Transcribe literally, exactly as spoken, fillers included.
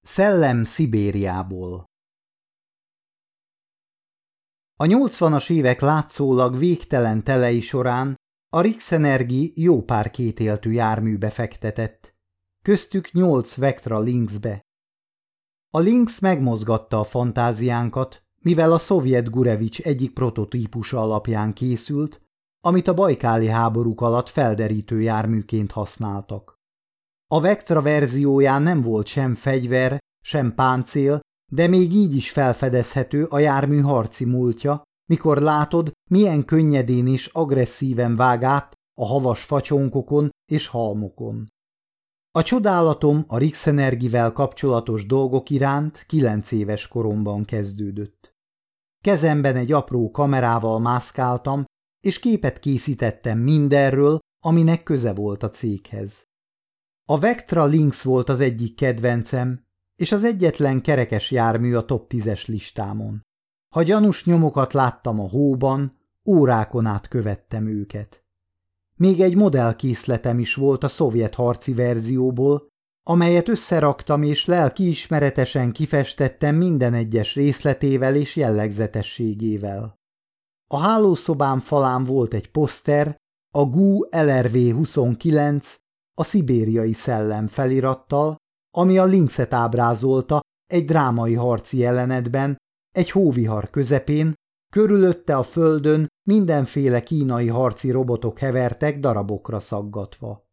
Szellem Szibériából. A nyolcvanas évek látszólag végtelen telei során a Rixenergi jó pár kétéltű járműbe fektetett, köztük nyolc Vectra Lynxbe. A Lynx megmozgatta a fantáziánkat, mivel a szovjet Gurevics egyik prototípusa alapján készült, amit a bajkáli háborúk alatt felderítő járműként használtak. A Vectra verzióján nem volt sem fegyver, sem páncél, de még így is felfedezhető a jármű harci múltja, mikor látod, milyen könnyedén és agresszíven vág át a havas facsonkokon és halmokon. A csodálatom a Rixenergivel kapcsolatos dolgok iránt kilenc éves koromban kezdődött. Kezemben egy apró kamerával mászkáltam, és képet készítettem mindenről, aminek köze volt a céghez. A Vectra Lynx volt az egyik kedvencem, és az egyetlen kerekes jármű a top tízes listámon. Ha gyanús nyomokat láttam a hóban, órákon át követtem őket. Még egy modellkészletem is volt a szovjet harci verzióból, amelyet összeraktam és lelkiismeretesen kifestettem minden egyes részletével és jellegzetességével. A hálószobám falán volt egy poszter, a G U L R V huszonkilenc, a szibériai szellem felirattal, ami a Lynxet ábrázolta egy drámai harci jelenetben, egy hóvihar közepén, körülötte a földön mindenféle kínai harci robotok hevertek darabokra szaggatva.